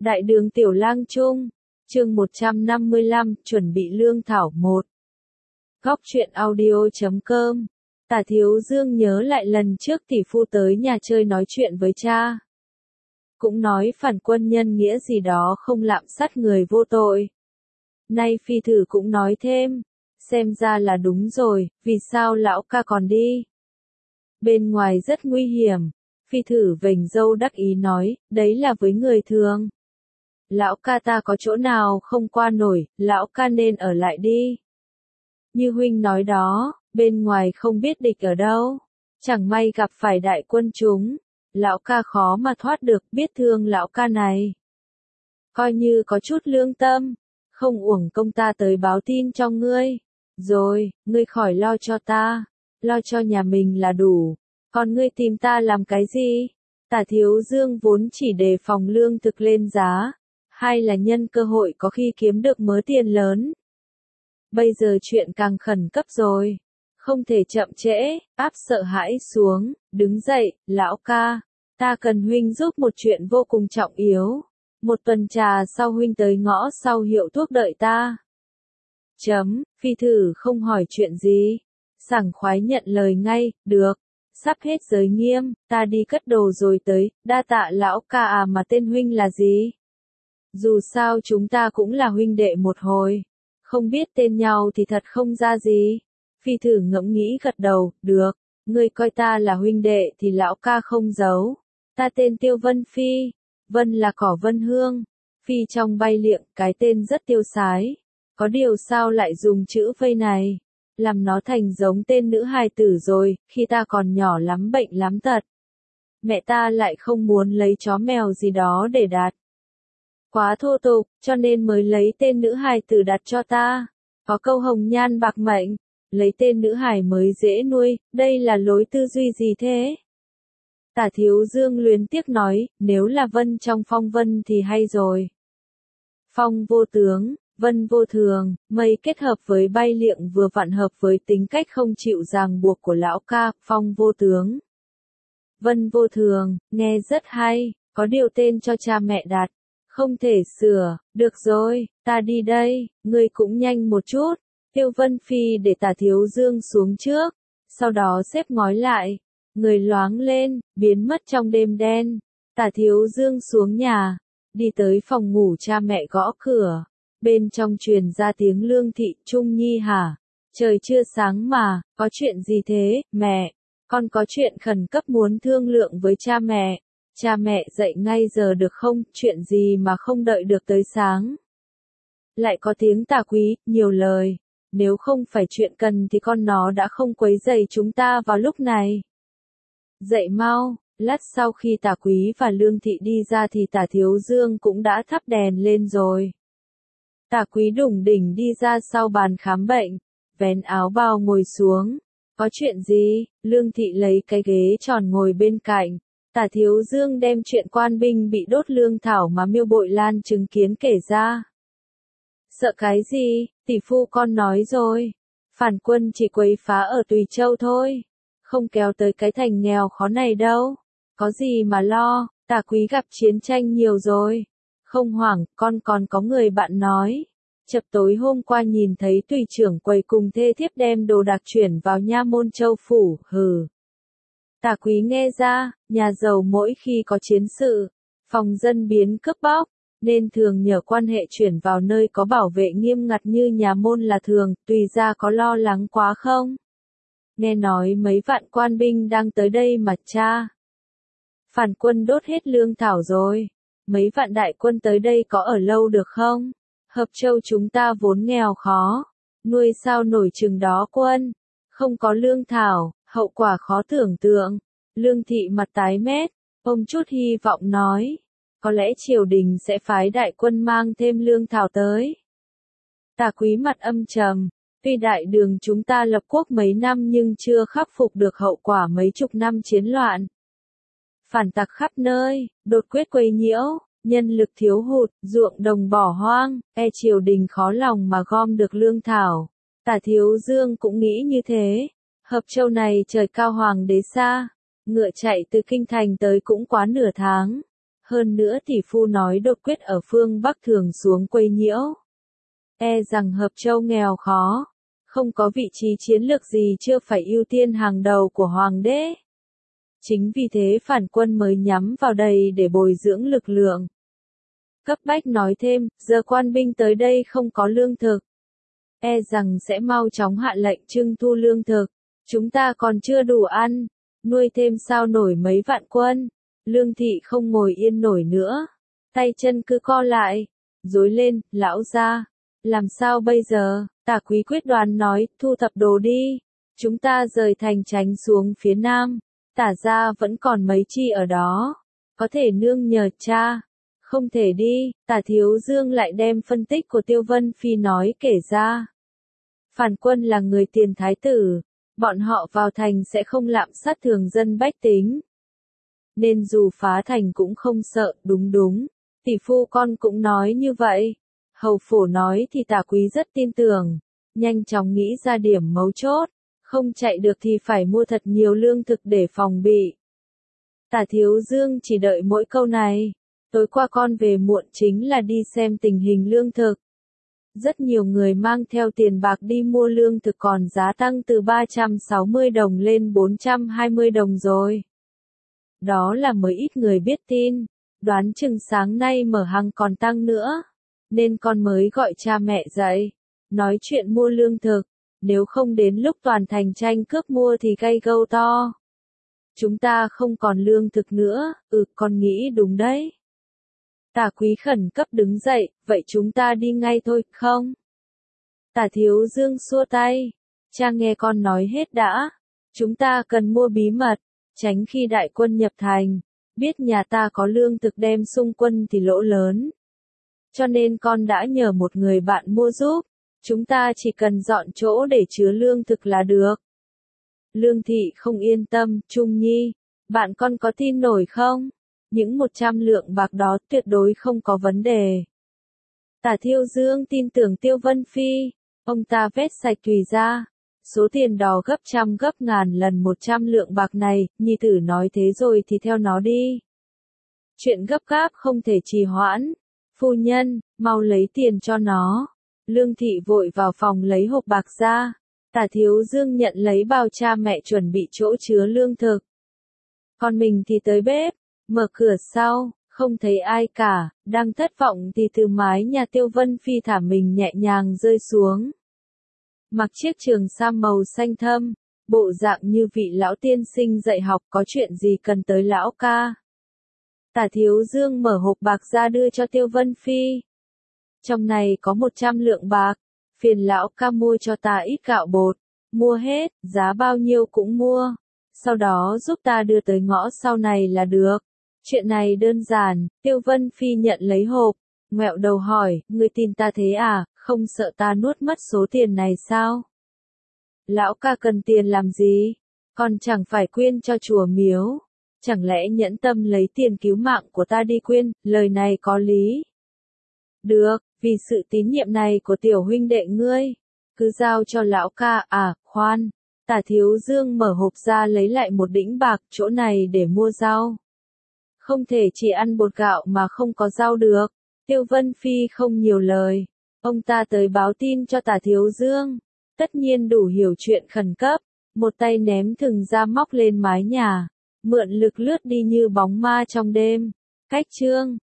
Đại đường Tiểu Lang Trung, chương 155, chuẩn bị lương thảo 1. Góc truyện audio.com. Tả Thiếu Dương nhớ lại lần trước tỷ phu tới nhà chơi nói chuyện với cha. Cũng nói phản quân nhân nghĩa gì đó không lạm sát người vô tội. Nay phi thử cũng nói thêm, xem ra là đúng rồi, vì sao lão ca còn đi? Bên ngoài rất nguy hiểm, phi thử vểnh râu đắc ý nói, đấy là với người thường. Lão ca ta có chỗ nào không qua nổi, lão ca nên ở lại đi. Như huynh nói đó, bên ngoài không biết địch ở đâu, chẳng may gặp phải đại quân chúng, lão ca khó mà thoát được, biết thương lão ca này. Coi như có chút lương tâm, không uổng công ta tới báo tin cho ngươi. Rồi, ngươi khỏi lo cho ta, lo cho nhà mình là đủ, còn ngươi tìm ta làm cái gì? Tả Thiếu Dương vốn chỉ đề phòng lương thực lên giá, hay là nhân cơ hội có khi kiếm được mớ tiền lớn. Bây giờ chuyện càng khẩn cấp rồi, không thể chậm trễ, áp sợ hãi xuống, đứng dậy, lão ca, ta cần huynh giúp một chuyện vô cùng trọng yếu. Một tuần trà sau huynh tới ngõ sau hiệu thuốc đợi ta. Phi thử không hỏi chuyện gì, sảng khoái nhận lời ngay, được, sắp hết giới nghiêm, ta đi cất đồ rồi tới, đa tạ lão ca à mà tên huynh là gì? Dù sao chúng ta cũng là huynh đệ một hồi, không biết tên nhau thì thật không ra gì. Phi thử ngẫm nghĩ gật đầu, được, ngươi coi ta là huynh đệ thì lão ca không giấu. Ta tên Tiêu Vân Phi, Vân là cỏ Vân Hương, Phi trong bay liệng, cái tên rất tiêu sái. Có điều sao lại dùng chữ vây này, làm nó thành giống tên nữ hài tử rồi, khi ta còn nhỏ lắm bệnh lắm tật. Mẹ ta lại không muốn lấy chó mèo gì đó để đặt. Quá thô tục, cho nên mới lấy tên nữ hài tử đặt cho ta. Có câu hồng nhan bạc mệnh, lấy tên nữ hài mới dễ nuôi, đây là lối tư duy gì thế? Tả Thiếu Dương luyến tiếc nói, nếu là Vân trong phong vân thì hay rồi. Phong vô tướng, vân vô thường, mây kết hợp với bay liệng vừa vặn hợp với tính cách không chịu ràng buộc của lão ca, phong vô tướng. Vân vô thường, nghe rất hay, có điều tên cho cha mẹ đặt, không thể sửa, được rồi, ta đi đây, ngươi cũng nhanh một chút. Tiêu Vân Phi để Tả Thiếu Dương xuống trước, sau đó xếp ngói lại, người loáng lên, biến mất trong đêm đen. Tả Thiếu Dương xuống nhà, đi tới phòng ngủ cha mẹ gõ cửa, bên trong truyền ra tiếng Lương Thị, Trung Nhi hả? Trời chưa sáng mà, có chuyện gì thế, mẹ? Con có chuyện khẩn cấp muốn thương lượng với cha mẹ. Cha mẹ dậy ngay giờ được không, chuyện gì mà không đợi được tới sáng? Lại có tiếng Tả Quý, nhiều lời, nếu không phải chuyện cần thì con nó đã không quấy rầy chúng ta vào lúc này. Dậy mau, lát sau khi Tả Quý và Lương Thị đi ra thì Tả Thiếu Dương cũng đã thắp đèn lên rồi. Tả Quý đủng đỉnh đi ra sau bàn khám bệnh, vén áo bào ngồi xuống. Có chuyện gì? Lương Thị lấy cái ghế tròn ngồi bên cạnh. Tả Thiếu Dương đem chuyện quan binh bị đốt lương thảo mà Miêu Bội Lan chứng kiến kể ra. Sợ cái gì? Tỷ phu con nói rồi. Phản quân chỉ quấy phá ở Tùy Châu thôi, không kéo tới cái thành nghèo khó này đâu. Có gì mà lo, Tả Quý gặp chiến tranh nhiều rồi. Không hoảng, con còn có người bạn nói. Chập tối hôm qua nhìn thấy tùy trưởng quầy cùng thê thiếp đem đồ đạc chuyển vào nha môn Châu phủ, hừ. Tả Quý nghe ra, nhà giàu mỗi khi có chiến sự, phòng dân biến cướp bóc, nên thường nhờ quan hệ chuyển vào nơi có bảo vệ nghiêm ngặt như nhà môn là thường, tùy ra có lo lắng quá không? Nghe nói mấy vạn quan binh đang tới đây mà cha. Phản quân đốt hết lương thảo rồi, mấy vạn đại quân tới đây có ở lâu được không? Hợp Châu chúng ta vốn nghèo khó, nuôi sao nổi chừng đó quân, không có lương thảo, hậu quả khó tưởng tượng. Lương Thị mặt tái mét, ôm chút hy vọng nói, có lẽ triều đình sẽ phái đại quân mang thêm lương thảo tới. Tả Quý mặt âm trầm, tuy đại đường chúng ta lập quốc mấy năm nhưng chưa khắc phục được hậu quả mấy chục năm chiến loạn. Phản tặc khắp nơi, đột quyết quấy nhiễu, nhân lực thiếu hụt, ruộng đồng bỏ hoang, triều đình khó lòng mà gom được lương thảo. Tả Thiếu Dương cũng nghĩ như thế. Hợp Châu này trời cao hoàng đế xa, ngựa chạy từ kinh thành tới cũng quá nửa tháng. Hơn nữa tỷ phu nói đột quyết ở phương Bắc thường xuống quấy nhiễu. E rằng Hợp Châu nghèo khó, không có vị trí chiến lược gì chưa phải ưu tiên hàng đầu của hoàng đế. Chính vì thế phản quân mới nhắm vào đây để bồi dưỡng lực lượng. Cấp bách nói thêm, giờ quan binh tới đây không có lương thực. E rằng sẽ mau chóng hạ lệnh trưng thu lương thực. Chúng ta còn chưa đủ ăn, nuôi thêm sao nổi mấy vạn quân. Lương Thị không ngồi yên nổi nữa. Tay chân cứ co lại. Rối lên, lão gia. Làm sao bây giờ? Tả Quý quyết đoán nói, thu thập đồ đi. Chúng ta rời thành tránh xuống phía nam. Tả gia vẫn còn mấy chi ở đó. Có thể nương nhờ cha. Không thể đi. Tả Thiếu Dương lại đem phân tích của Tiêu Vân Phi nói kể ra. Phản quân là người tiền thái tử. Bọn họ vào thành sẽ không lạm sát thường dân bách tính. Nên dù phá thành cũng không sợ, đúng. Tỷ phu con cũng nói như vậy. Hầu Phổ nói thì Tả Quý rất tin tưởng. Nhanh chóng nghĩ ra điểm mấu chốt. Không chạy được thì phải mua thật nhiều lương thực để phòng bị. Tả Thiếu Dương chỉ đợi mỗi câu này. Tối qua con về muộn chính là đi xem tình hình lương thực. Rất nhiều người mang theo tiền bạc đi mua lương thực còn giá tăng từ 360 đồng lên 420 đồng rồi. Đó là mới ít người biết tin, đoán chừng sáng nay mở hàng còn tăng nữa. Nên con mới gọi cha mẹ dậy, nói chuyện mua lương thực, nếu không đến lúc toàn thành tranh cướp mua thì gây gâu to. Chúng ta không còn lương thực nữa, con nghĩ đúng đấy. Tả Quý khẩn cấp đứng dậy, vậy chúng ta đi ngay thôi, không? Tả Thiếu Dương xua tay, cha nghe con nói hết đã. Chúng ta cần mua bí mật, tránh khi đại quân nhập thành, biết nhà ta có lương thực đem xung quân thì lỗ lớn. Cho nên con đã nhờ một người bạn mua giúp, chúng ta chỉ cần dọn chỗ để chứa lương thực là được. Lương Thị không yên tâm, Trung Nhi, bạn con có tin nổi không? Những 100 lượng bạc đó tuyệt đối không có vấn đề. Tả Thiếu Dương tin tưởng Tiêu Vân Phi, ông ta vét sạch tùy ra. Số tiền đó gấp trăm gấp ngàn lần 100 lượng bạc này, nhi tử nói thế rồi thì theo nó đi. Chuyện gấp gáp không thể trì hoãn. Phu nhân, mau lấy tiền cho nó. Lương Thị vội vào phòng lấy hộp bạc ra. Tả Thiếu Dương nhận lấy bao cha mẹ chuẩn bị chỗ chứa lương thực. Còn mình thì tới bếp, mở cửa sau, không thấy ai cả, đang thất vọng thì từ mái nhà Tiêu Vân Phi thả mình nhẹ nhàng rơi xuống. Mặc chiếc trường sam màu xanh thâm, bộ dạng như vị lão tiên sinh dạy học có chuyện gì cần tới lão ca. Tả Thiếu Dương mở hộp bạc ra đưa cho Tiêu Vân Phi. Trong này có 100 lượng bạc, phiền lão ca mua cho ta ít gạo bột, mua hết, giá bao nhiêu cũng mua. Sau đó giúp ta đưa tới ngõ sau này là được. Chuyện này đơn giản, Tiêu Vân Phi nhận lấy hộp, ngẹo đầu hỏi, ngươi tin ta thế à, không sợ ta nuốt mất số tiền này sao? Lão ca cần tiền làm gì? Còn chẳng phải quyên cho chùa miếu. Chẳng lẽ nhẫn tâm lấy tiền cứu mạng của ta đi quyên, lời này có lý. Được, vì sự tín nhiệm này của tiểu huynh đệ ngươi, cứ giao cho lão ca, khoan. Tả Thiếu Dương mở hộp ra lấy lại một đĩnh bạc, chỗ này để mua rau. Không thể chỉ ăn bột gạo mà không có rau được. Tiêu Vân Phi không nhiều lời. Ông ta tới báo tin cho Tả Thiếu Dương. Tất nhiên đủ hiểu chuyện khẩn cấp. Một tay ném thừng ra móc lên mái nhà. Mượn lực lướt đi như bóng ma trong đêm. Cách chương